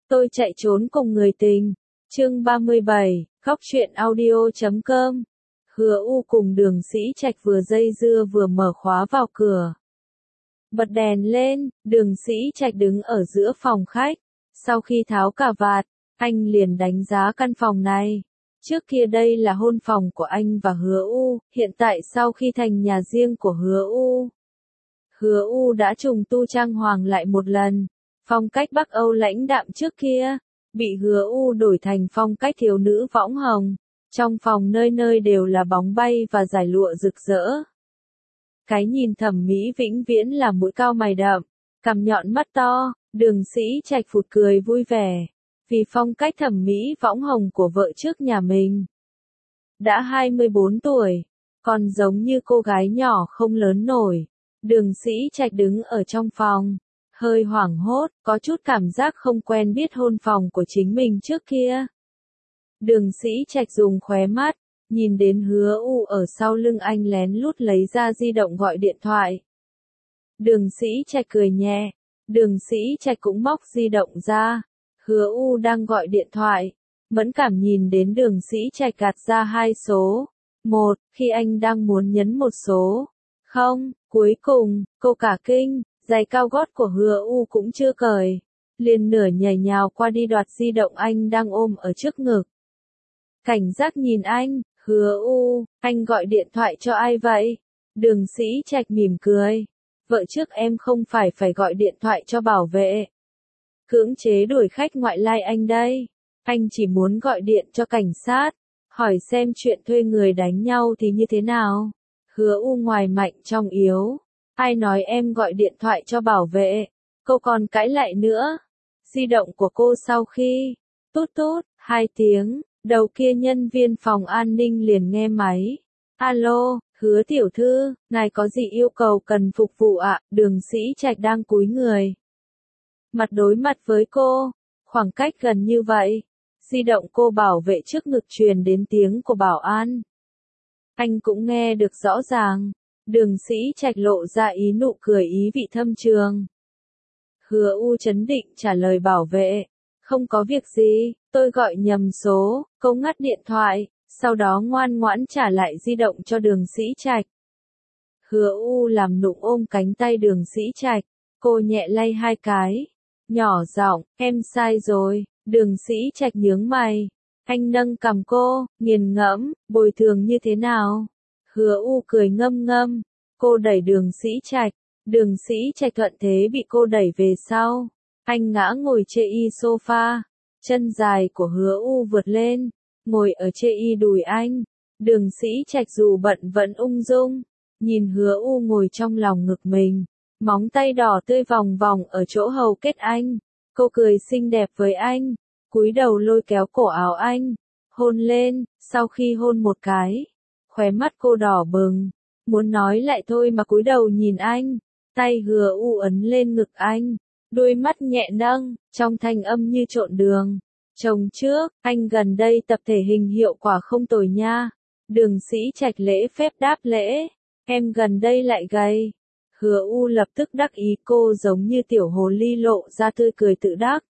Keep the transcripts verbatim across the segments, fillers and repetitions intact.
Tôi chạy trốn cùng người tình. Chương ba mươi bảy, khóc chuyện audio chấm com. Hứa U cùng Đường Sĩ Trạch vừa dây dưa vừa mở khóa vào cửa. Bật đèn lên, Đường Sĩ Trạch đứng ở giữa phòng khách. Sau khi tháo cà vạt, anh liền đánh giá căn phòng này. Trước kia đây là hôn phòng của anh và Hứa U, hiện tại sau khi thành nhà riêng của Hứa U. Hứa U đã trùng tu trang hoàng lại một lần. Phong cách Bắc Âu lãnh đạm trước kia, bị Hứa U đổi thành phong cách thiếu nữ võng hồng. Trong phòng nơi nơi đều là bóng bay và dải lụa rực rỡ. Cái nhìn thẩm mỹ vĩnh viễn là mũi cao mày đậm, cằm nhọn mắt to, Đường Sĩ Trạch phụt cười vui vẻ. Vì phong cách thẩm mỹ võng hồng của vợ trước nhà mình. Đã hai mươi bốn tuổi, còn giống như cô gái nhỏ không lớn nổi. Đường Sĩ Trạch đứng ở trong phòng, hơi hoảng hốt, có chút cảm giác không quen biết hôn phòng của chính mình trước kia. Đường Sĩ Trạch dùng khóe mắt, nhìn đến Hứa U ở sau lưng anh lén lút lấy ra di động gọi điện thoại. Đường Sĩ Trạch cười nhẹ, Đường Sĩ Trạch cũng móc di động ra. Hứa U đang gọi điện thoại, mẫn cảm nhìn đến Đường Sĩ Trạch gạt ra hai số. Một, khi anh đang muốn nhấn một số. Không, cuối cùng, cô cả kinh, giày cao gót của Hứa U cũng chưa cởi. Liền nửa nhảy nhào qua đi đoạt di động anh đang ôm ở trước ngực. Cảnh giác nhìn anh, Hứa U, anh gọi điện thoại cho ai vậy? Đường Sĩ Trạch mỉm cười. Vợ trước em không phải phải gọi điện thoại cho bảo vệ. Cưỡng chế đuổi khách ngoại lai anh đây. Anh chỉ muốn gọi điện cho cảnh sát, hỏi xem chuyện thuê người đánh nhau thì như thế nào. Hứa U ngoài mạnh trong yếu. Ai nói em gọi điện thoại cho bảo vệ? Cô còn cãi lại nữa. Di động của cô sau khi tút tút, hai tiếng, đầu kia nhân viên phòng an ninh liền nghe máy. Alo, Hứa tiểu thư, ngài có gì yêu cầu cần phục vụ ạ? Đường Sĩ Trạch đang cúi người. Mặt đối mặt với cô, khoảng cách gần như vậy, di động cô bảo vệ trước ngực truyền đến tiếng của bảo an. Anh cũng nghe được rõ ràng, Đường Sĩ Trạch lộ ra ý nụ cười ý vị thâm trường. Hứa U trấn định trả lời bảo vệ, không có việc gì, tôi gọi nhầm số, cô ngắt điện thoại, sau đó ngoan ngoãn trả lại di động cho Đường Sĩ Trạch. Hứa U làm nũng ôm cánh tay Đường Sĩ Trạch, cô nhẹ lay hai cái. Nhỏ giọng, em sai rồi. Đường Sĩ Trạch nhướng mày. Anh nâng cằm cô, nghiền ngẫm, bồi thường như thế nào? Hứa U cười ngâm ngâm. Cô đẩy Đường Sĩ Trạch. Đường Sĩ Trạch thuận thế bị cô đẩy về sau. Anh ngã ngồi chê y sofa. Chân dài của Hứa U vượt lên, ngồi ở chê y đùi anh. Đường Sĩ Trạch dù bận vẫn ung dung. Nhìn Hứa U ngồi trong lòng ngực mình. Móng tay đỏ tươi vòng vòng ở chỗ hầu kết anh. Cô cười xinh đẹp với anh. Cúi đầu lôi kéo cổ áo anh. Hôn lên, sau khi hôn một cái. Khóe mắt cô đỏ bừng. Muốn nói lại thôi mà cúi đầu nhìn anh. Tay Hứa U ấn lên ngực anh. Đôi mắt nhẹ nâng, trong thanh âm như trộn đường. Chồng trước, anh gần đây tập thể hình hiệu quả không tồi nha. Đường Sĩ Trạch lễ phép đáp lễ. Em gần đây lại gầy. Hứa U lập tức đắc ý, cô giống như tiểu hồ ly lộ ra tươi cười tự đắc.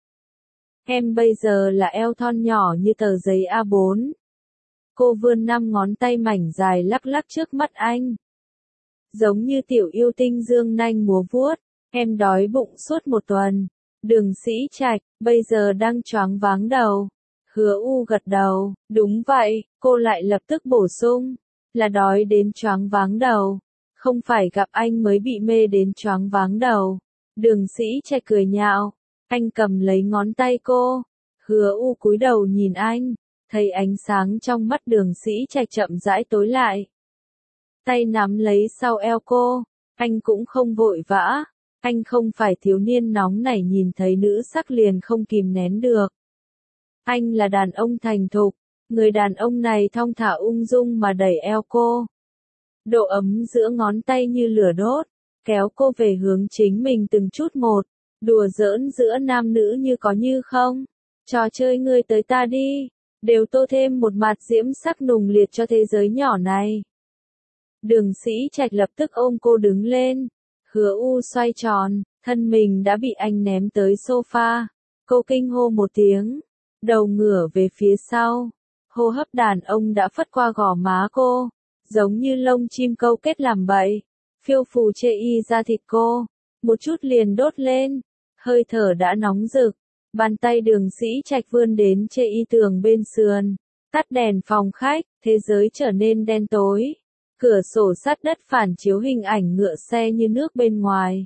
Em bây giờ là eo thon nhỏ như tờ giấy A bốn. Cô vươn năm ngón tay mảnh dài lắc lắc trước mắt anh. Giống như tiểu yêu tinh dương nanh múa vuốt. Em đói bụng suốt một tuần. Đường Sĩ Trạch, bây giờ đang choáng váng đầu. Hứa U gật đầu, đúng vậy, cô lại lập tức bổ sung. Là đói đến choáng váng đầu. Không phải gặp anh mới bị mê đến choáng váng đầu. Đường Sĩ Trạch cười nhạo. Anh cầm lấy ngón tay cô. Hứa U cúi đầu nhìn anh. Thấy ánh sáng trong mắt Đường Sĩ Trạch chậm rãi tối lại. Tay nắm lấy sau eo cô. Anh cũng không vội vã. Anh không phải thiếu niên nóng nảy nhìn thấy nữ sắc liền không kìm nén được. Anh là đàn ông thành thục. Người đàn ông này thong thả ung dung mà đẩy eo cô. Độ ấm giữa ngón tay như lửa đốt, kéo cô về hướng chính mình từng chút một, đùa giỡn giữa nam nữ như có như không. Trò chơi ngươi tới ta đi, đều tô thêm một mặt diễm sắc nùng liệt cho thế giới nhỏ này. Đường Sĩ Trạch lập tức ôm cô đứng lên, Hứa U xoay tròn, thân mình đã bị anh ném tới sofa. Cô kinh hô một tiếng, đầu ngửa về phía sau, hô hấp đàn ông đã phất qua gò má cô, giống như lông chim câu kết làm bậy, phiêu phù chê y ra thịt cô, một chút liền đốt lên, hơi thở đã nóng rực, bàn tay Đường Sĩ Trạch vươn đến chê y tường bên sườn, tắt đèn phòng khách, thế giới trở nên đen tối, cửa sổ sắt đất phản chiếu hình ảnh ngựa xe như nước bên ngoài.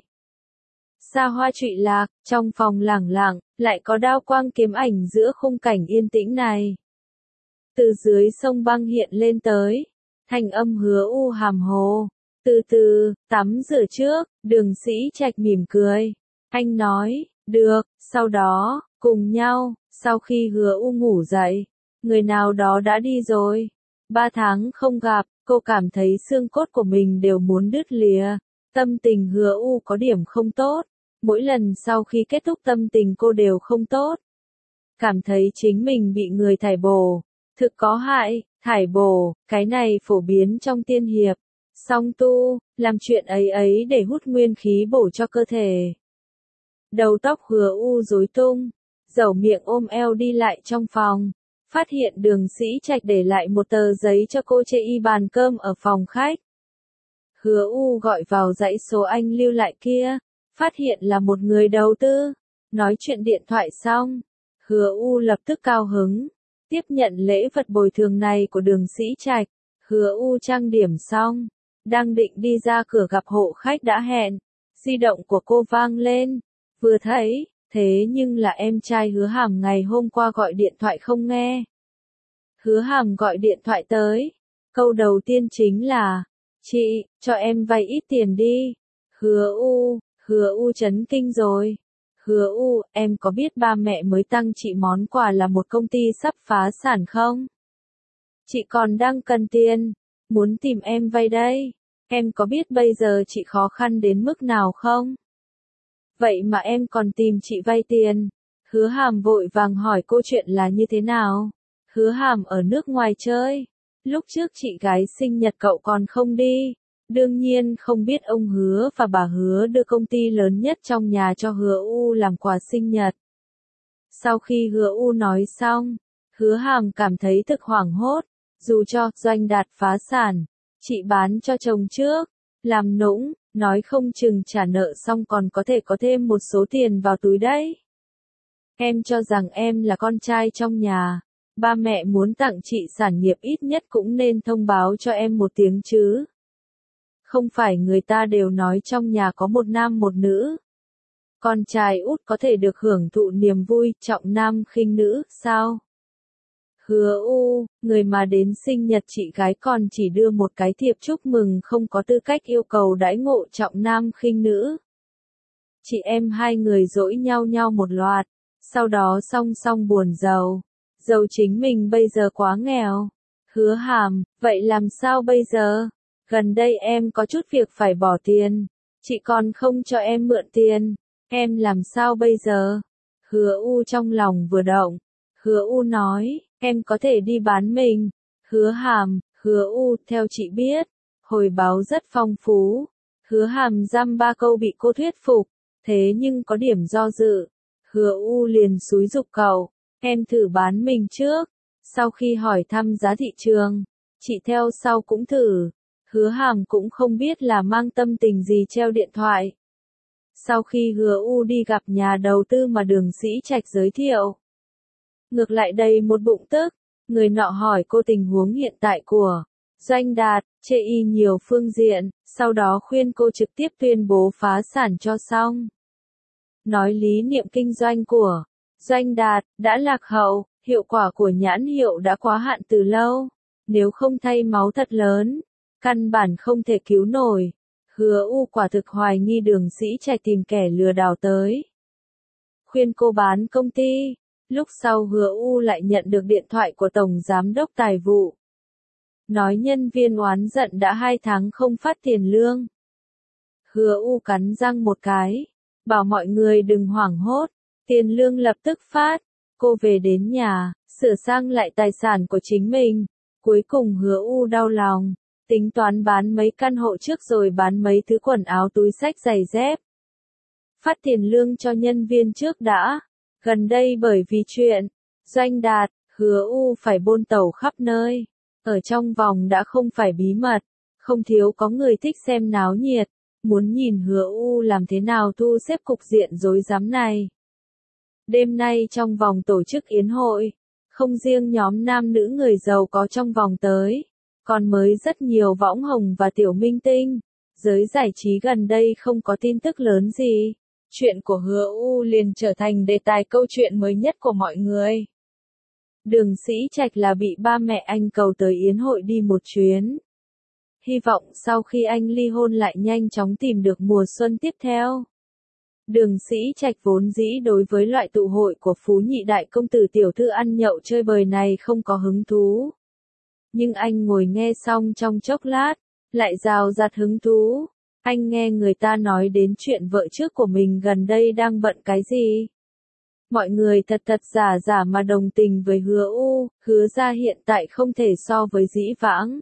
Xa hoa trụy lạc, trong phòng lẳng lặng, lại có đao quang kiếm ảnh giữa khung cảnh yên tĩnh này. Từ dưới sông băng hiện lên tới, thanh âm Hứa U hàm hồ, từ từ, tắm rửa trước, Đường Sĩ Trạch mỉm cười. Anh nói, được, sau đó, cùng nhau, sau khi Hứa U ngủ dậy, người nào đó đã đi rồi. Ba tháng không gặp, cô cảm thấy xương cốt của mình đều muốn đứt lìa. Tâm tình Hứa U có điểm không tốt. Mỗi lần sau khi kết thúc tâm tình cô đều không tốt. Cảm thấy chính mình bị người thải bổ. Thực có hại, thải bổ, cái này phổ biến trong tiên hiệp. Song tu, làm chuyện ấy ấy để hút nguyên khí bổ cho cơ thể. Đầu tóc Hứa U rối tung, dẩu miệng ôm eo đi lại trong phòng. Phát hiện Đường Sĩ Trạch để lại một tờ giấy cho cô chê y bàn cơm ở phòng khách. Hứa U gọi vào dãy số anh lưu lại kia, phát hiện là một người đầu tư. Nói chuyện điện thoại xong, Hứa U lập tức cao hứng, tiếp nhận lễ vật bồi thường này của Đường Sĩ Trạch. Hứa U trang điểm xong, đang định đi ra cửa gặp hộ khách đã hẹn, di động của cô vang lên, vừa thấy, thế nhưng là em trai Hứa Hàm ngày hôm qua gọi điện thoại không nghe. Hứa Hàm gọi điện thoại tới, câu đầu tiên chính là, chị, cho em vay ít tiền đi. Hứa U, Hứa U chấn kinh rồi. Hứa U, em có biết ba mẹ mới tăng chị món quà là một công ty sắp phá sản không? Chị còn đang cần tiền, muốn tìm em vay đây. Em có biết bây giờ chị khó khăn đến mức nào không? Vậy mà em còn tìm chị vay tiền. Hứa Hàm vội vàng hỏi cô chuyện là như thế nào. Hứa Hàm ở nước ngoài chơi. Lúc trước chị gái sinh nhật cậu còn không đi. Đương nhiên không biết ông Hứa và bà Hứa đưa công ty lớn nhất trong nhà cho Hứa U làm quà sinh nhật. Sau khi Hứa U nói xong, Hứa Hàm cảm thấy thực hoảng hốt. Dù cho Doanh Đạt phá sản, chị bán cho chồng trước, làm nũng, nói không chừng trả nợ xong còn có thể có thêm một số tiền vào túi đấy. Em cho rằng em là con trai trong nhà, ba mẹ muốn tặng chị sản nghiệp ít nhất cũng nên thông báo cho em một tiếng chứ. Không phải người ta đều nói trong nhà có một nam một nữ. Con trai út có thể được hưởng thụ niềm vui, trọng nam khinh nữ, sao? Hứa U, người mà đến sinh nhật chị gái còn chỉ đưa một cái thiệp chúc mừng không có tư cách yêu cầu đãi ngộ trọng nam khinh nữ. Chị em hai người dỗi nhau nhau một loạt, sau đó song song buồn giàu. Giàu chính mình bây giờ quá nghèo. Hứa Hàm, vậy làm sao bây giờ? Gần đây em có chút việc phải bỏ tiền. Chị còn không cho em mượn tiền. Em làm sao bây giờ? Hứa U trong lòng vừa động. Hứa U nói, em có thể đi bán mình. Hứa Hàm, Hứa U, theo chị biết, hồi báo rất phong phú. Hứa Hàm dăm ba câu bị cô thuyết phục, thế nhưng có điểm do dự. Hứa U liền xúi giục cậu, em thử bán mình trước. Sau khi hỏi thăm giá thị trường, chị theo sau cũng thử. Hứa Hàm cũng không biết là mang tâm tình gì treo điện thoại. Sau khi Hứa U đi gặp nhà đầu tư mà Đường Sĩ Trạch giới thiệu, ngược lại đầy một bụng tức, người nọ hỏi cô tình huống hiện tại của Doanh Đạt, chê y nhiều phương diện, sau đó khuyên cô trực tiếp tuyên bố phá sản cho xong. Nói lý niệm kinh doanh của Doanh Đạt đã lạc hậu, hiệu quả của nhãn hiệu đã quá hạn từ lâu, nếu không thay máu thật lớn, căn bản không thể cứu nổi. Hứa U quả thực hoài nghi Đường Sĩ Trạch tìm kẻ lừa đảo tới, khuyên cô bán công ty. Lúc sau Hứa U lại nhận được điện thoại của Tổng Giám đốc Tài vụ. Nói nhân viên oán giận đã hai tháng không phát tiền lương. Hứa U cắn răng một cái, bảo mọi người đừng hoảng hốt, tiền lương lập tức phát. Cô về đến nhà, sửa sang lại tài sản của chính mình. Cuối cùng Hứa U đau lòng, tính toán bán mấy căn hộ trước rồi bán mấy thứ quần áo túi xách giày dép. Phát tiền lương cho nhân viên trước đã. Gần đây bởi vì chuyện Doanh Đạt, Hứa U phải bôn tẩu khắp nơi. Ở trong vòng đã không phải bí mật, không thiếu có người thích xem náo nhiệt, muốn nhìn Hứa U làm thế nào thu xếp cục diện rối rắm này. Đêm nay trong vòng tổ chức yến hội, không riêng nhóm nam nữ người giàu có trong vòng tới, còn mới rất nhiều võng hồng và tiểu minh tinh. Giới giải trí gần đây không có tin tức lớn gì, chuyện của Hứa U liền trở thành đề tài câu chuyện mới nhất của mọi người. Đường Sĩ Trạch là bị ba mẹ anh cầu tới yến hội đi một chuyến. Hy vọng sau khi anh ly hôn lại nhanh chóng tìm được mùa xuân tiếp theo. Đường Sĩ Trạch vốn dĩ đối với loại tụ hội của phú nhị đại công tử tiểu thư ăn nhậu chơi bời này không có hứng thú. Nhưng anh ngồi nghe xong trong chốc lát, lại rào rạt hứng thú. Anh nghe người ta nói đến chuyện vợ trước của mình gần đây đang bận cái gì. Mọi người thật thật giả giả mà đồng tình với Hứa U, Hứa ra hiện tại không thể so với dĩ vãng.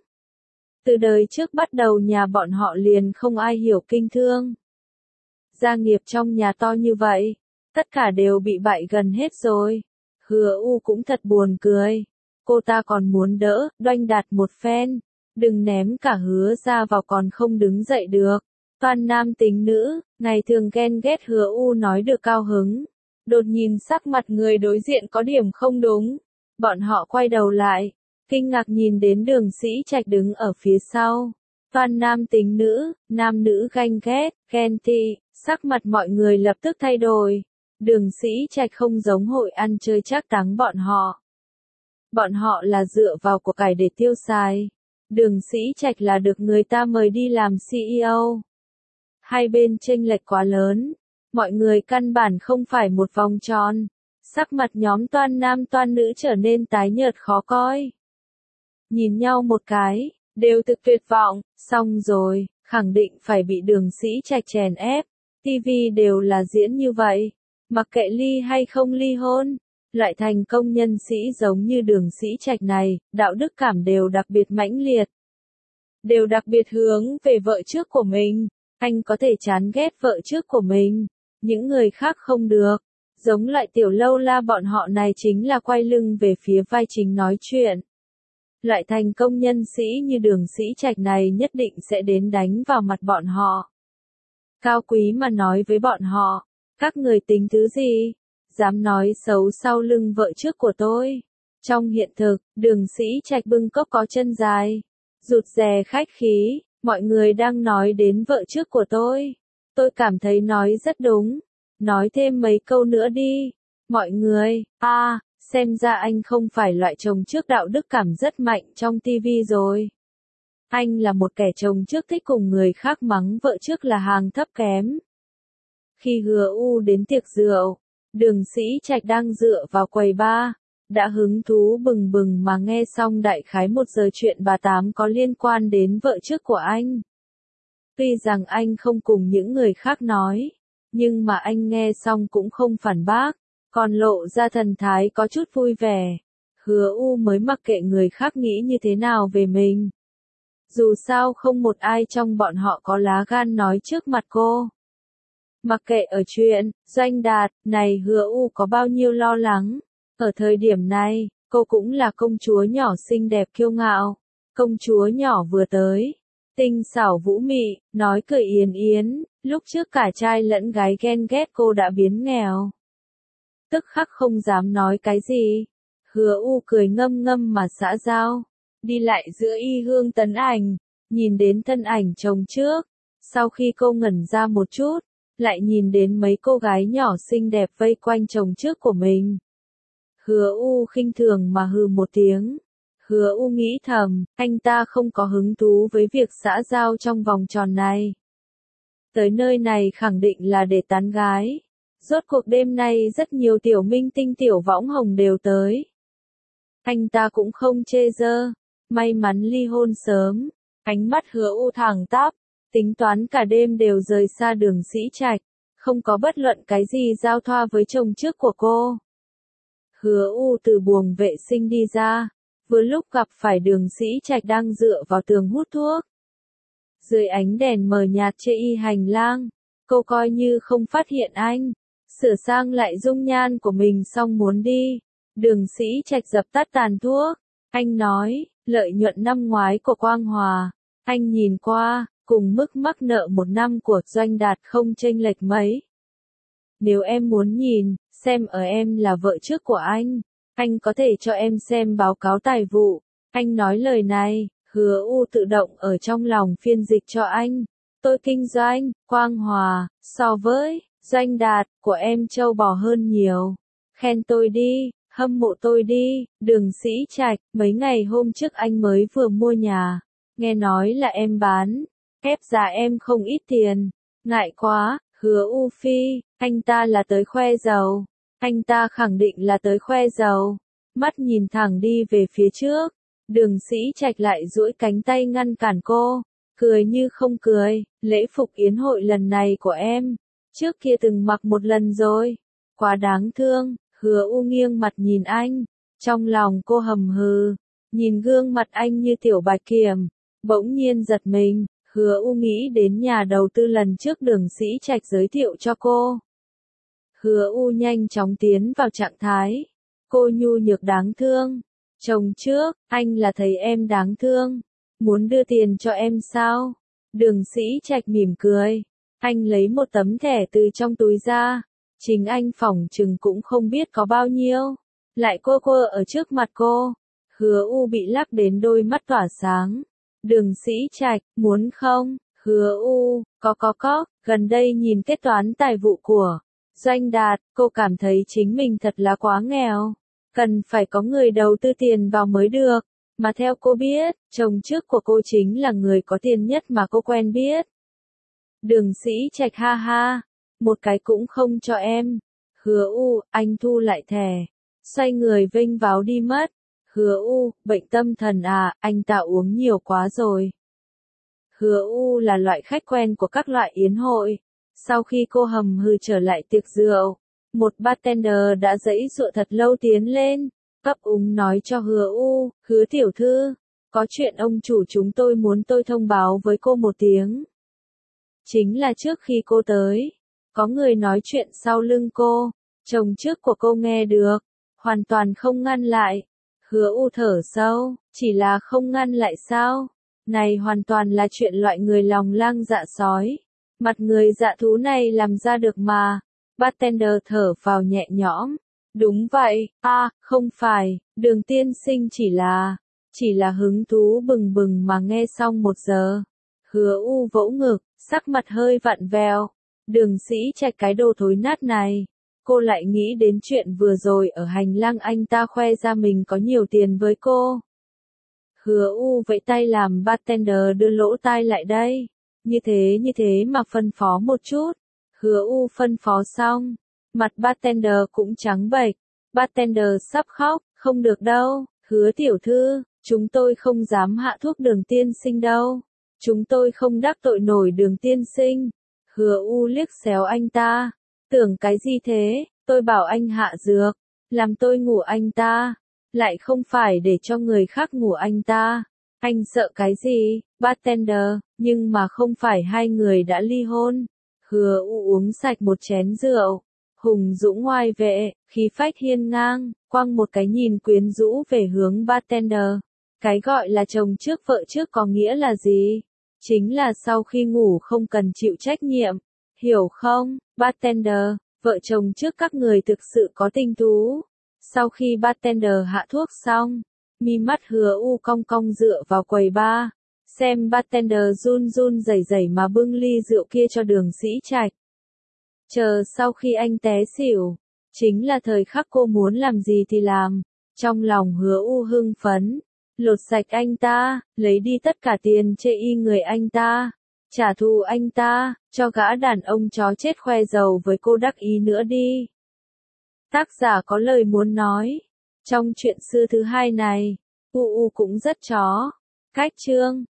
Từ đời trước bắt đầu nhà bọn họ liền không ai hiểu kinh thương. Gia nghiệp trong nhà to như vậy, tất cả đều bị bại gần hết rồi. Hứa U cũng thật buồn cười. Cô ta còn muốn đỡ, Doanh Đạt một phen. Đừng ném cả Hứa ra vào còn không đứng dậy được. Toàn nam tính nữ, ngày thường ghen ghét Hứa U nói được cao hứng. Đột nhìn sắc mặt người đối diện có điểm không đúng. Bọn họ quay đầu lại, kinh ngạc nhìn đến Đường Sĩ Trạch đứng ở phía sau. Toàn nam tính nữ, nam nữ ganh ghét, ghen tị, sắc mặt mọi người lập tức thay đổi. Đường Sĩ Trạch không giống hội ăn chơi trác táng bọn họ. Bọn họ là dựa vào của cải để tiêu xài. Đường Sĩ Trạch là được người ta mời đi làm xê e ô. Hai bên chênh lệch quá lớn. Mọi người căn bản không phải một vòng tròn. Sắc mặt nhóm toan nam toan nữ trở nên tái nhợt khó coi. Nhìn nhau một cái, đều thực tuyệt vọng, xong rồi, khẳng định phải bị Đường Sĩ Trạch chèn ép. ti vi đều là diễn như vậy. Mặc kệ ly hay không ly hôn, loại thành công nhân sĩ giống như Đường Sĩ Trạch này, đạo đức cảm đều đặc biệt mãnh liệt. Đều đặc biệt hướng về vợ trước của mình. Anh có thể chán ghét vợ trước của mình, những người khác không được. Giống lại tiểu lâu la bọn họ này chính là quay lưng về phía vai chính nói chuyện. Loại thành công nhân sĩ như Đường Sĩ Trạch này nhất định sẽ đến đánh vào mặt bọn họ. Cao quý mà nói với bọn họ, các người tính thứ gì? Dám nói xấu sau lưng vợ trước của tôi. Trong hiện thực, Đường Sĩ Trạch bưng cốc có chân dài, rụt rè khách khí, mọi người đang nói đến vợ trước của tôi. Tôi cảm thấy nói rất đúng. Nói thêm mấy câu nữa đi. Mọi người, a à, xem ra anh không phải loại chồng trước đạo đức cảm rất mạnh trong ti vi rồi. Anh là một kẻ chồng trước thích cùng người khác mắng vợ trước là hàng thấp kém. Khi Hứa U đến tiệc rượu, Đường Sĩ Trạch đang dựa vào quầy bar, đã hứng thú bừng bừng mà nghe xong đại khái một giờ chuyện bà Tám có liên quan đến vợ trước của anh. Tuy rằng anh không cùng những người khác nói, nhưng mà anh nghe xong cũng không phản bác, còn lộ ra thần thái có chút vui vẻ. Hứa U mới mặc kệ người khác nghĩ như thế nào về mình. Dù sao không một ai trong bọn họ có lá gan nói trước mặt cô. Mặc kệ ở chuyện, Doanh Đạt, này Hứa U có bao nhiêu lo lắng. Ở thời điểm này, cô cũng là công chúa nhỏ xinh đẹp kiêu ngạo. Công chúa nhỏ vừa tới. Tinh xảo vũ mị, nói cười yến yến, lúc trước cả trai lẫn gái ghen ghét cô đã biến nghèo. Tức khắc không dám nói cái gì. Hứa U cười ngâm ngâm mà xã giao. Đi lại giữa Y Hương Tấn Ảnh, nhìn đến thân ảnh chồng trước. Sau khi cô ngẩn ra một chút, lại nhìn đến mấy cô gái nhỏ xinh đẹp vây quanh chồng trước của mình. Hứa U khinh thường mà hừ một tiếng. Hứa U nghĩ thầm, anh ta không có hứng thú với việc xã giao trong vòng tròn này. Tới nơi này khẳng định là để tán gái. Rốt cuộc đêm nay rất nhiều tiểu minh tinh tiểu võng hồng đều tới. Anh ta cũng không chê dơ, may mắn ly hôn sớm. Ánh mắt Hứa U thẳng tắp, tính toán cả đêm đều rời xa Đường Sĩ Trạch, không có bất luận cái gì giao thoa với chồng trước của cô. Hứa U từ buồng vệ sinh đi ra, vừa lúc gặp phải Đường Sĩ Trạch đang dựa vào tường hút thuốc. Dưới ánh đèn mờ nhạt trên y hành lang, cô coi như không phát hiện anh. sửa sang lại dung nhan của mình xong muốn đi. Đường Sĩ Trạch dập tắt tàn thuốc. Anh nói, lợi nhuận năm ngoái của Quang Hòa, anh nhìn qua, cùng mức mắc nợ một năm của Doanh Đạt không chênh lệch mấy. Nếu em muốn nhìn, xem ở em là vợ trước của anh, anh có thể cho em xem báo cáo tài vụ. Anh nói lời này, Hứa U tự động ở trong lòng phiên dịch cho anh. Tôi kinh doanh, Quang Hòa, so với Doanh Đạt của em trâu bò hơn nhiều. Khen tôi đi, hâm mộ tôi đi. Đường Sĩ Trạch, mấy ngày hôm trước anh mới vừa mua nhà, nghe nói là em bán, ép giá em không ít tiền. Ngại quá. Hứa U Phi, anh ta là tới khoe giàu. Anh ta khẳng định là tới khoe giàu. Mắt nhìn thẳng đi về phía trước. Đường Sĩ Trạch lại duỗi cánh tay ngăn cản cô. Cười như không cười, lễ phục yến hội lần này của em, trước kia từng mặc một lần rồi. Quá đáng thương. Hứa U nghiêng mặt nhìn anh. Trong lòng cô hầm hừ. Nhìn gương mặt anh như tiểu bạch kiểm. Bỗng nhiên giật mình. Hứa U nghĩ đến nhà đầu tư lần trước Đường Sĩ Trạch giới thiệu cho cô. Hứa U nhanh chóng tiến vào trạng thái. Cô nhu nhược đáng thương. Chồng trước, anh là thấy em đáng thương. Muốn đưa tiền cho em sao? Đường Sĩ Trạch mỉm cười. Anh lấy một tấm thẻ từ trong túi ra. Chính anh phỏng chừng cũng không biết có bao nhiêu. Lại cô cô ở trước mặt cô. Hứa U bị lắc đến đôi mắt tỏa sáng. Đường Sĩ Trạch, muốn không? Hứa U, có có có, gần đây nhìn kết toán tài vụ của Doanh Đạt, cô cảm thấy chính mình thật là quá nghèo. Cần phải có người đầu tư tiền vào mới được. Mà theo cô biết, chồng trước của cô chính là người có tiền nhất mà cô quen biết. Đường Sĩ Trạch ha ha, một cái cũng không cho em. Hứa U, anh thu lại thẻ. Xoay người vênh váo đi mất. Hứa U, bệnh tâm thần à, anh ta uống nhiều quá rồi. Hứa U là loại khách quen của các loại yến hội. Sau khi cô hầm hừ trở lại tiệc rượu, một bartender đã giãy giụa thật lâu tiến lên, ấp úng nói cho Hứa U, Hứa tiểu thư, có chuyện ông chủ chúng tôi muốn tôi thông báo với cô một tiếng. Chính là trước khi cô tới, có người nói chuyện sau lưng cô, chồng trước của cô nghe được, hoàn toàn không ngăn lại. Hứa U thở sâu, chỉ là không ngăn lại sao? Này hoàn toàn là chuyện loại người lòng lang dạ sói. Mặt người dạ thú này làm ra được mà. Bartender thở vào nhẹ nhõm. Đúng vậy, a à, không phải, Đường tiên sinh chỉ là, chỉ là hứng thú bừng bừng mà nghe xong một giờ. Hứa U vỗ ngực, sắc mặt hơi vặn vẹo. Đường Sĩ Trạch cái đồ thối nát này. Cô lại nghĩ đến chuyện vừa rồi ở hành lang anh ta khoe ra mình có nhiều tiền với cô. Hứa U vẫy tay làm bartender đưa lỗ tai lại đây. Như thế như thế mà phân phó một chút. Hứa U phân phó xong. Mặt bartender cũng trắng bệch. Bartender sắp khóc, không được đâu. Hứa tiểu thư, chúng tôi không dám hạ thuốc Đường tiên sinh đâu. Chúng tôi không đắc tội nổi Đường tiên sinh. Hứa U liếc xéo anh ta. Tưởng cái gì thế, tôi bảo anh hạ dược, làm tôi ngủ anh ta, lại không phải để cho người khác ngủ anh ta. Anh sợ cái gì, bartender, nhưng mà không phải hai người đã ly hôn. Hứa U uống sạch một chén rượu, hùng dũng ngoai vệ, khí phách hiên ngang, quăng một cái nhìn quyến rũ về hướng bartender. Cái gọi là chồng trước vợ trước có nghĩa là gì? Chính là sau khi ngủ không cần chịu trách nhiệm. Hiểu không, bartender, vợ chồng trước các người thực sự có tình thú. Sau khi bartender hạ thuốc xong, mi mắt Hứa U cong cong dựa vào quầy bar, xem bartender run run rẩy rẩy mà bưng ly rượu kia cho Đường Sĩ Trạch. Chờ sau khi anh té xỉu, chính là thời khắc cô muốn làm gì thì làm. Trong lòng Hứa U hưng phấn, lột sạch anh ta, lấy đi tất cả tiền chê y người anh ta. Trả thù anh ta, cho gã đàn ông chó chết khoe giàu với cô đắc ý nữa đi. Tác giả có lời muốn nói. Trong truyện xưa thứ hai này, U U cũng rất chó. Cách chương.